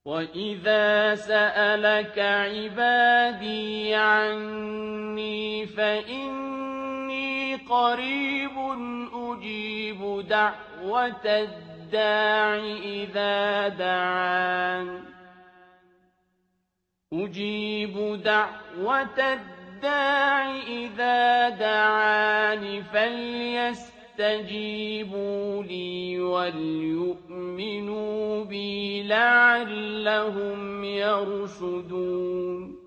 وَإِذَا سَأَلَكَ عِبَادِي عَنِّي فَإِنِّي قَرِيبٌ أُجِيبُ دَعْوَةَ الدَّاعِ إِذَا دَعَانِ فَلْيَسْتَجِيبُوا لِي وَلْيُؤْمِنُوا بِي لَعَلَّهُمْ يَرْشُدُونَ